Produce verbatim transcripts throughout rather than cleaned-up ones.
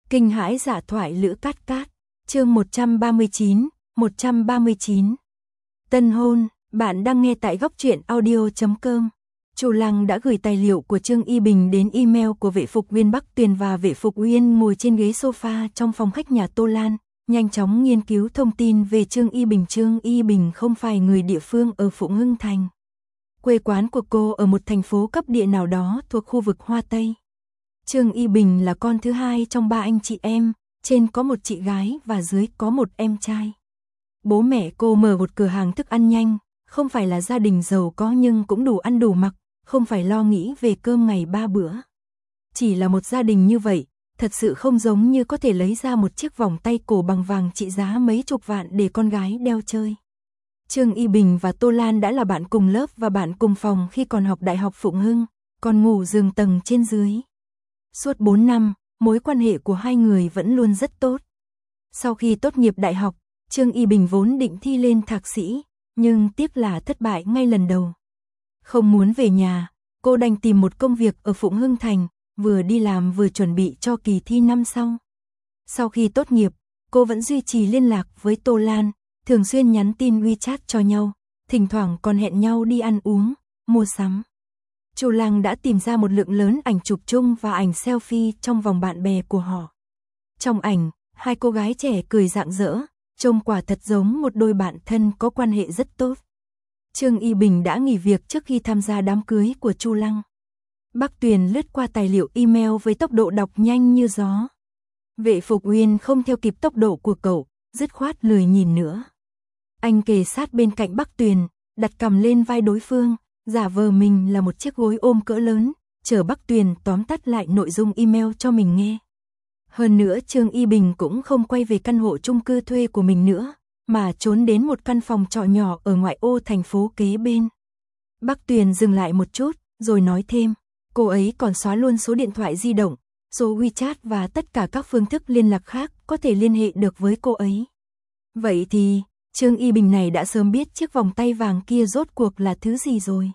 Kinh hãi dạ thoại Lữ Cát Cát, chương một trăm ba mươi chín, một trăm ba mươi chín. Tân hôn, bạn đang nghe tại góc truyện audio chấm com. Chu Lăng đã gửi tài liệu của Trương Y Bình đến email của vệ phục viên Bắc Tuyền và vệ phục Uyên ngồi trên ghế sofa trong phòng khách nhà Tô Lan, nhanh chóng nghiên cứu thông tin về Trương Y Bình. Trương Y Bình không phải người địa phương ở Phụng Hưng Thành. Quê quán của cô ở một thành phố cấp địa nào đó thuộc khu vực Hoa Tây. Trương Y Bình là con thứ hai trong ba anh chị em, trên có một chị gái và dưới có một em trai. Bố mẹ cô mở một cửa hàng thức ăn nhanh, không phải là gia đình giàu có nhưng cũng đủ ăn đủ mặc, không phải lo nghĩ về cơm ngày ba bữa. Chỉ là một gia đình như vậy, thật sự không giống như có thể lấy ra một chiếc vòng tay cổ bằng vàng trị giá mấy chục vạn để con gái đeo chơi. Trương Y Bình và Tô Lan đã là bạn cùng lớp và bạn cùng phòng khi còn học Đại học Phụng Hưng, còn ngủ giường tầng trên dưới. Suốt bốn năm, mối quan hệ của hai người vẫn luôn rất tốt. Sau khi tốt nghiệp đại học, Trương Y Bình vốn định thi lên thạc sĩ, nhưng tiếc là thất bại ngay lần đầu. Không muốn về nhà, cô đành tìm một công việc ở Phụng Hưng Thành, vừa đi làm vừa chuẩn bị cho kỳ thi năm sau. Sau khi tốt nghiệp, cô vẫn duy trì liên lạc với Tô Lan, thường xuyên nhắn tin WeChat cho nhau, thỉnh thoảng còn hẹn nhau đi ăn uống, mua sắm. Chu Lăng đã tìm ra một lượng lớn ảnh chụp chung và ảnh selfie trong vòng bạn bè của họ. Trong ảnh, hai cô gái trẻ cười rạng rỡ, trông quả thật giống một đôi bạn thân có quan hệ rất tốt. Trương Y Bình đã nghỉ việc trước khi tham gia đám cưới của Chu Lăng. Bắc Tuyền lướt qua tài liệu email với tốc độ đọc nhanh như gió. Vệ phục Uyên không theo kịp tốc độ của cậu, dứt khoát lười nhìn nữa. Anh kề sát bên cạnh Bắc Tuyền, đặt cằm lên vai đối phương, giả vờ mình là một chiếc gối ôm cỡ lớn, chờ Bắc Tuyền tóm tắt lại nội dung email cho mình nghe. Hơn nữa Trương Y Bình cũng không quay về căn hộ chung cư thuê của mình nữa, mà trốn đến một căn phòng trọ nhỏ ở ngoại ô thành phố kế bên. Bắc Tuyền dừng lại một chút, rồi nói thêm, cô ấy còn xóa luôn số điện thoại di động, số WeChat và tất cả các phương thức liên lạc khác có thể liên hệ được với cô ấy. Vậy thì, Trương Y Bình này đã sớm biết chiếc vòng tay vàng kia rốt cuộc là thứ gì rồi.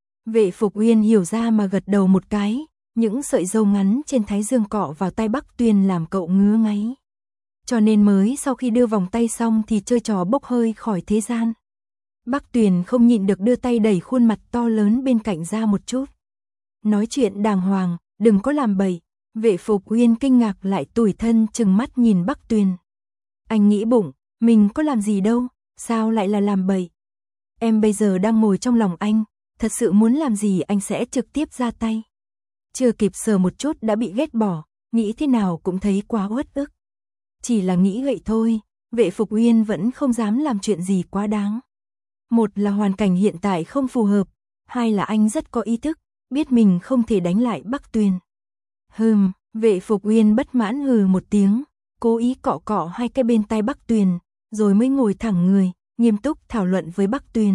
Vệ phục Uyên hiểu ra mà gật đầu một cái, những sợi râu ngắn trên thái dương cọ vào tay Bắc Tuyền làm cậu ngứa ngáy. Cho nên mới sau khi đưa vòng tay xong thì chơi trò bốc hơi khỏi thế gian. Bắc Tuyền không nhịn được đưa tay đẩy khuôn mặt to lớn bên cạnh ra một chút. Nói chuyện đàng hoàng, đừng có làm bậy. Vệ phục Uyên kinh ngạc lại tủi thân chừng mắt nhìn Bắc Tuyền. Anh nghĩ bụng, mình có làm gì đâu, sao lại là làm bậy. Em bây giờ đang ngồi trong lòng anh, thật sự muốn làm gì anh sẽ trực tiếp ra tay. Chưa kịp sờ một chút đã bị ghét bỏ, nghĩ thế nào cũng thấy quá uất ức. Chỉ là nghĩ vậy thôi, vệ phục Uyên vẫn không dám làm chuyện gì quá đáng. Một là hoàn cảnh hiện tại không phù hợp, hai là anh rất có ý thức, biết mình không thể đánh lại Bắc Tuyền. Hừm, vệ phục Uyên bất mãn hừ một tiếng, cố ý cọ cọ hai cái bên tai Bắc Tuyền, rồi mới ngồi thẳng người, nghiêm túc thảo luận với Bắc Tuyền.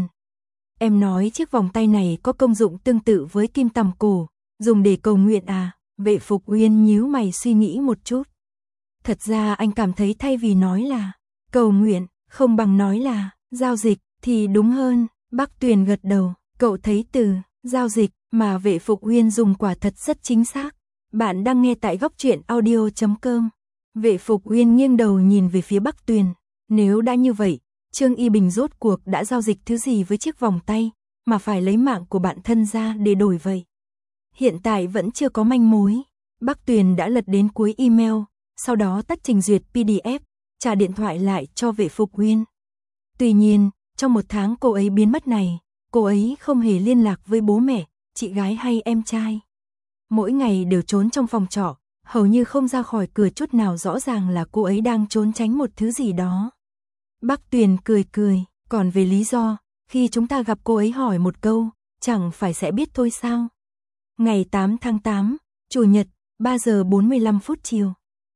Em nói chiếc vòng tay này có công dụng tương tự với kim tằm cổ, dùng để cầu nguyện à? Vệ phục Uyên nhíu mày suy nghĩ một chút. Thật ra anh cảm thấy thay vì nói là cầu nguyện, không bằng nói là giao dịch thì đúng hơn. Bắc Tuyền gật đầu, cậu thấy từ giao dịch mà vệ phục Uyên dùng quả thật rất chính xác. Bạn đang nghe tại góc truyện audio chấm com. Vệ phục Uyên nghiêng đầu nhìn về phía Bắc Tuyền. Nếu đã như vậy, Trương Y Bình rốt cuộc đã giao dịch thứ gì với chiếc vòng tay, mà phải lấy mạng của bạn thân ra để đổi vậy? Hiện tại vẫn chưa có manh mối. Bắc Tuyền đã lật đến cuối email, sau đó tắt trình duyệt pê đê ép, trả điện thoại lại cho vệ phục Uyên. Tuy nhiên, trong một tháng cô ấy biến mất này, cô ấy không hề liên lạc với bố mẹ, chị gái hay em trai. Mỗi ngày đều trốn trong phòng trọ, hầu như không ra khỏi cửa chút nào, rõ ràng là cô ấy đang trốn tránh một thứ gì đó. Bắc Tuyền cười cười, còn về lý do, khi chúng ta gặp cô ấy hỏi một câu, chẳng phải sẽ biết thôi sao? Ngày tám tháng tám, Chủ nhật, ba giờ bốn mươi lăm phút chiều.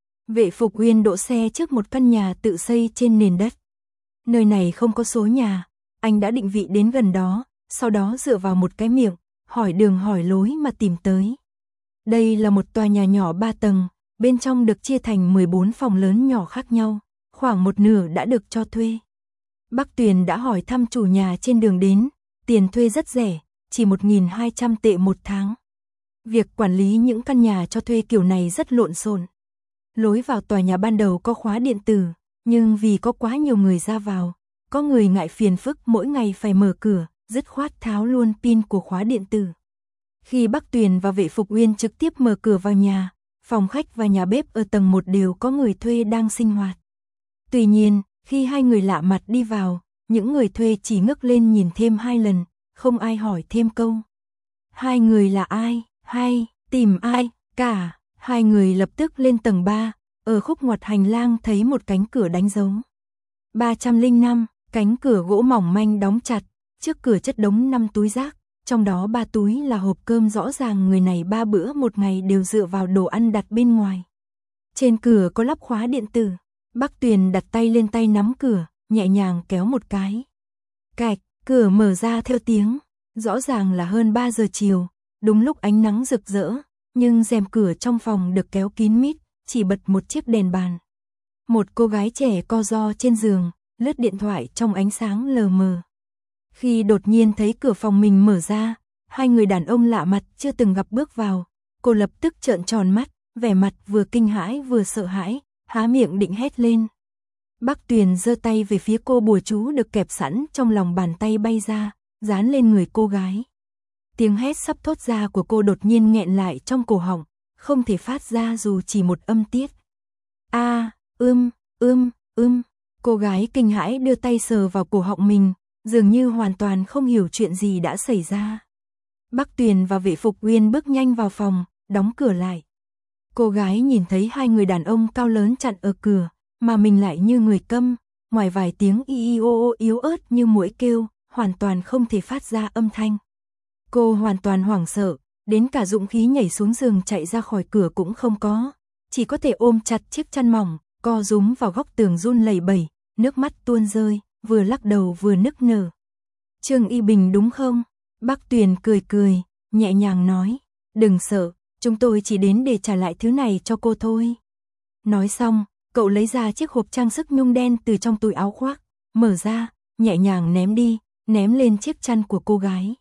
Vệ phục Uyên đỗ xe trước một căn nhà tự xây trên nền đất. Nơi này không có số nhà, anh đã định vị đến gần đó, sau đó dựa vào một cái miệng, hỏi đường hỏi lối mà tìm tới. Đây là một tòa nhà nhỏ ba tầng, bên trong được chia thành mười bốn phòng lớn nhỏ khác nhau, khoảng một nửa đã được cho thuê. Bắc Tuyền đã hỏi thăm chủ nhà trên đường đến, tiền thuê rất rẻ, chỉ một nghìn hai trăm tệ một tháng. Việc quản lý những căn nhà cho thuê kiểu này rất lộn xộn. Lối vào tòa nhà ban đầu có khóa điện tử, nhưng vì có quá nhiều người ra vào, có người ngại phiền phức mỗi ngày phải mở cửa, dứt khoát tháo luôn pin của khóa điện tử. Khi Bắc Tuyền và Vệ Phục Uyên trực tiếp mở cửa vào nhà, phòng khách và nhà bếp ở tầng một đều có người thuê đang sinh hoạt. Tuy nhiên, khi hai người lạ mặt đi vào, những người thuê chỉ ngước lên nhìn thêm hai lần, không ai hỏi thêm câu. Hai người là ai, hay, tìm ai, cả, hai người lập tức lên tầng ba, ở khúc ngoặt hành lang thấy một cánh cửa đánh dấu. ba trăm lẻ năm, cánh cửa gỗ mỏng manh đóng chặt, trước cửa chất đống năm túi rác, trong đó ba túi là hộp cơm, rõ ràng người này ba bữa một ngày đều dựa vào đồ ăn đặt bên ngoài. Trên cửa có lắp khóa điện tử, Bắc Tuyền đặt tay lên tay nắm cửa, nhẹ nhàng kéo một cái. Cạch, cửa mở ra theo tiếng, rõ ràng là hơn ba giờ chiều, đúng lúc ánh nắng rực rỡ, nhưng rèm cửa trong phòng được kéo kín mít, chỉ bật một chiếc đèn bàn. Một cô gái trẻ co ro trên giường, lướt điện thoại trong ánh sáng lờ mờ. Khi đột nhiên thấy cửa phòng mình mở ra, hai người đàn ông lạ mặt chưa từng gặp bước vào, cô lập tức trợn tròn mắt, vẻ mặt vừa kinh hãi vừa sợ hãi, há miệng định hét lên. Bắc Tuyền giơ tay về phía cô, bùa chú được kẹp sẵn trong lòng bàn tay bay ra, dán lên người cô gái. Tiếng hét sắp thốt ra của cô đột nhiên nghẹn lại trong cổ họng, không thể phát ra dù chỉ một âm tiết. A, ưm, ưm, ưm. Cô gái kinh hãi đưa tay sờ vào cổ họng mình, dường như hoàn toàn không hiểu chuyện gì đã xảy ra. Bắc Tuyền và Vệ Phục Uyên bước nhanh vào phòng, đóng cửa lại. Cô gái nhìn thấy hai người đàn ông cao lớn chặn ở cửa, mà mình lại như người câm, ngoài vài tiếng y y ô ô yếu ớt như muỗi kêu, hoàn toàn không thể phát ra âm thanh. Cô hoàn toàn hoảng sợ, đến cả dũng khí nhảy xuống giường chạy ra khỏi cửa cũng không có, chỉ có thể ôm chặt chiếc chăn mỏng, co rúm vào góc tường run lẩy bẩy, nước mắt tuôn rơi, vừa lắc đầu vừa nức nở. Trương Y Bình đúng không? Bắc Tuyền cười cười, nhẹ nhàng nói, đừng sợ, chúng tôi chỉ đến để trả lại thứ này cho cô thôi. Nói xong, cậu lấy ra chiếc hộp trang sức nhung đen từ trong túi áo khoác, mở ra, nhẹ nhàng ném đi, ném lên chiếc chăn của cô gái.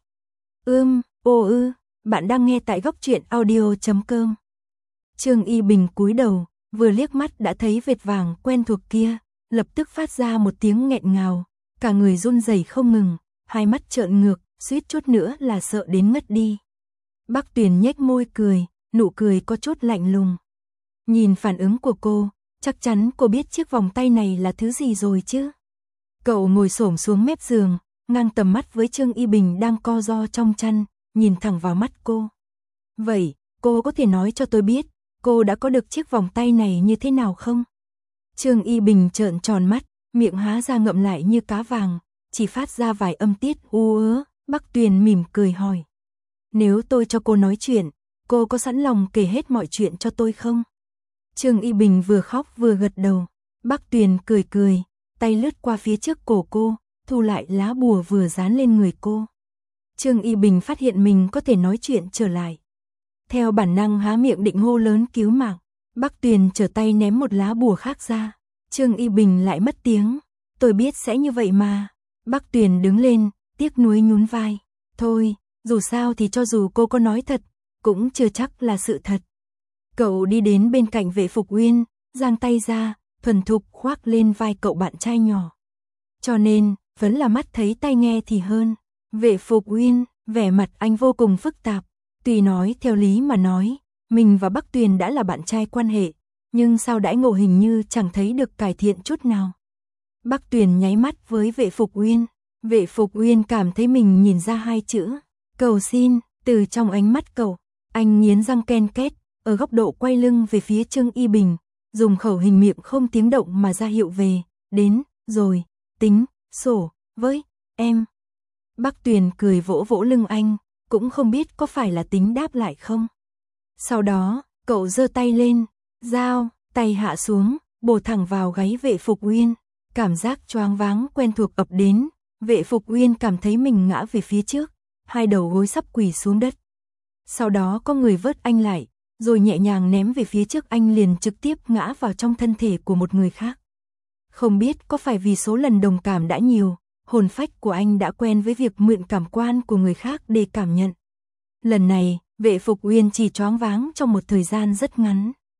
Ưm, ô ư, bạn đang nghe tại góc truyện audio chấm com. Trương Y Bình cúi đầu, vừa liếc mắt đã thấy vệt vàng quen thuộc kia, lập tức phát ra một tiếng nghẹn ngào, cả người run rẩy không ngừng, hai mắt trợn ngược, suýt chút nữa là sợ đến ngất đi. Bắc Tuyền nhếch môi cười, nụ cười có chút lạnh lùng. Nhìn phản ứng của cô, chắc chắn cô biết chiếc vòng tay này là thứ gì rồi chứ. Cậu ngồi xổm xuống mép giường, ngang tầm mắt với Trương Y Bình đang co ro trong chăn, nhìn thẳng vào mắt cô. Vậy, cô có thể nói cho tôi biết, cô đã có được chiếc vòng tay này như thế nào không? Trương Y Bình trợn tròn mắt, miệng há ra ngậm lại như cá vàng, chỉ phát ra vài âm tiết u ớ. Bắc Tuyền mỉm cười hỏi. Nếu tôi cho cô nói chuyện, cô có sẵn lòng kể hết mọi chuyện cho tôi không? Trương Y Bình vừa khóc vừa gật đầu. Bắc Tuyền cười cười, tay lướt qua phía trước cổ cô, thu lại lá bùa vừa dán lên người cô. Trương Y Bình phát hiện mình có thể nói chuyện trở lại. Theo bản năng há miệng định hô lớn cứu mạng, Bắc Tuyền trở tay ném một lá bùa khác ra. Trương Y Bình lại mất tiếng. Tôi biết sẽ như vậy mà. Bắc Tuyền đứng lên, tiếc nuối nhún vai. Thôi, dù sao thì cho dù cô có nói thật, cũng chưa chắc là sự thật. Cậu đi đến bên cạnh Vệ Phục Uyên, giang tay ra, thuần thục khoác lên vai cậu bạn trai nhỏ. Cho nên, vẫn là mắt thấy tai nghe thì hơn. Vệ Phục Uyên, vẻ mặt anh vô cùng phức tạp. Tuy nói theo lý mà nói, mình và Bắc Tuyền đã là bạn trai quan hệ, nhưng sao đãi ngộ hình như chẳng thấy được cải thiện chút nào. Bắc Tuyền nháy mắt với Vệ Phục Uyên. Vệ Phục Uyên cảm thấy mình nhìn ra hai chữ cầu xin từ trong ánh mắt cậu. Anh nghiến răng ken két, ở góc độ quay lưng về phía Trương Y Bình, dùng khẩu hình miệng không tiếng động mà ra hiệu về, đến, rồi, tính, sổ, với, em. Bắc Tuyền cười vỗ vỗ lưng anh, cũng không biết có phải là tính đáp lại không. Sau đó, cậu giơ tay lên, dao, tay hạ xuống, bổ thẳng vào gáy Vệ Phục Uyên. Cảm giác choáng váng quen thuộc ập đến, Vệ Phục Uyên cảm thấy mình ngã về phía trước, hai đầu gối sắp quỳ xuống đất. Sau đó có người vớt anh lại, rồi nhẹ nhàng ném về phía trước, anh liền trực tiếp ngã vào trong thân thể của một người khác. Không biết có phải vì số lần đồng cảm đã nhiều, hồn phách của anh đã quen với việc mượn cảm quan của người khác để cảm nhận. Lần này, Vệ Phục Uyên chỉ choáng váng trong một thời gian rất ngắn.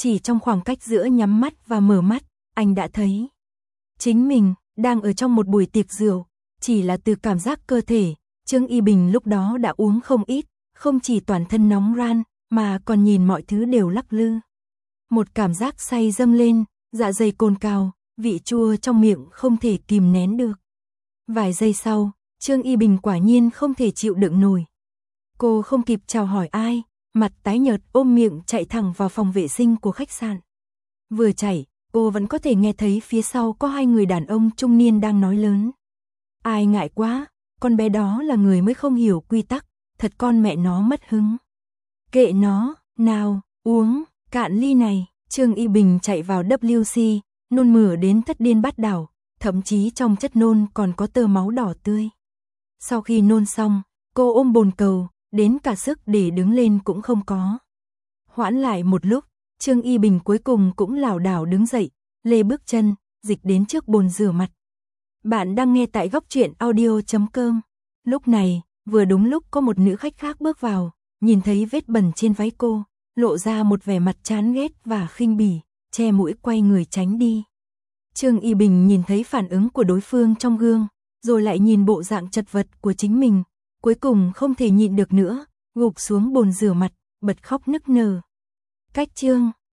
chỉ trong khoảng cách giữa nhắm mắt và mở mắt, anh đã thấy chính mình đang ở trong một buổi tiệc rượu, chỉ là từ cảm giác cơ thể, Trương Y Bình lúc đó đã uống không ít, không chỉ toàn thân nóng ran, mà còn nhìn mọi thứ đều lắc lư. Một cảm giác say dâng lên, dạ dày cồn cào, vị chua trong miệng không thể kìm nén được. Vài giây sau, Trương Y Bình quả nhiên không thể chịu đựng nổi. Cô không kịp chào hỏi ai, mặt tái nhợt ôm miệng chạy thẳng vào phòng vệ sinh của khách sạn. Vừa chạy, cô vẫn có thể nghe thấy phía sau có hai người đàn ông trung niên đang nói lớn. Ai ngại quá, con bé đó là người mới không hiểu quy tắc, thật con mẹ nó mất hứng. Kệ nó, nào, uống, cạn ly này. Trương Y Bình chạy vào W C, nôn mửa đến thất điên bát đảo, thậm chí trong chất nôn còn có tơ máu đỏ tươi. Sau khi nôn xong, cô ôm bồn cầu, đến cả sức để đứng lên cũng không có. Hoãn lại một lúc, Trương Y Bình cuối cùng cũng lảo đảo đứng dậy, lê bước chân, dịch đến trước bồn rửa mặt. Bạn đang nghe tại góc truyện audio chấm com. Lúc này, vừa đúng lúc có một nữ khách khác bước vào, nhìn thấy vết bẩn trên váy cô, lộ ra một vẻ mặt chán ghét và khinh bỉ, che mũi quay người tránh đi. Trương Y Bình nhìn thấy phản ứng của đối phương trong gương, rồi lại nhìn bộ dạng chật vật của chính mình, cuối cùng không thể nhịn được nữa, gục xuống bồn rửa mặt, bật khóc nức nở. Cách Trương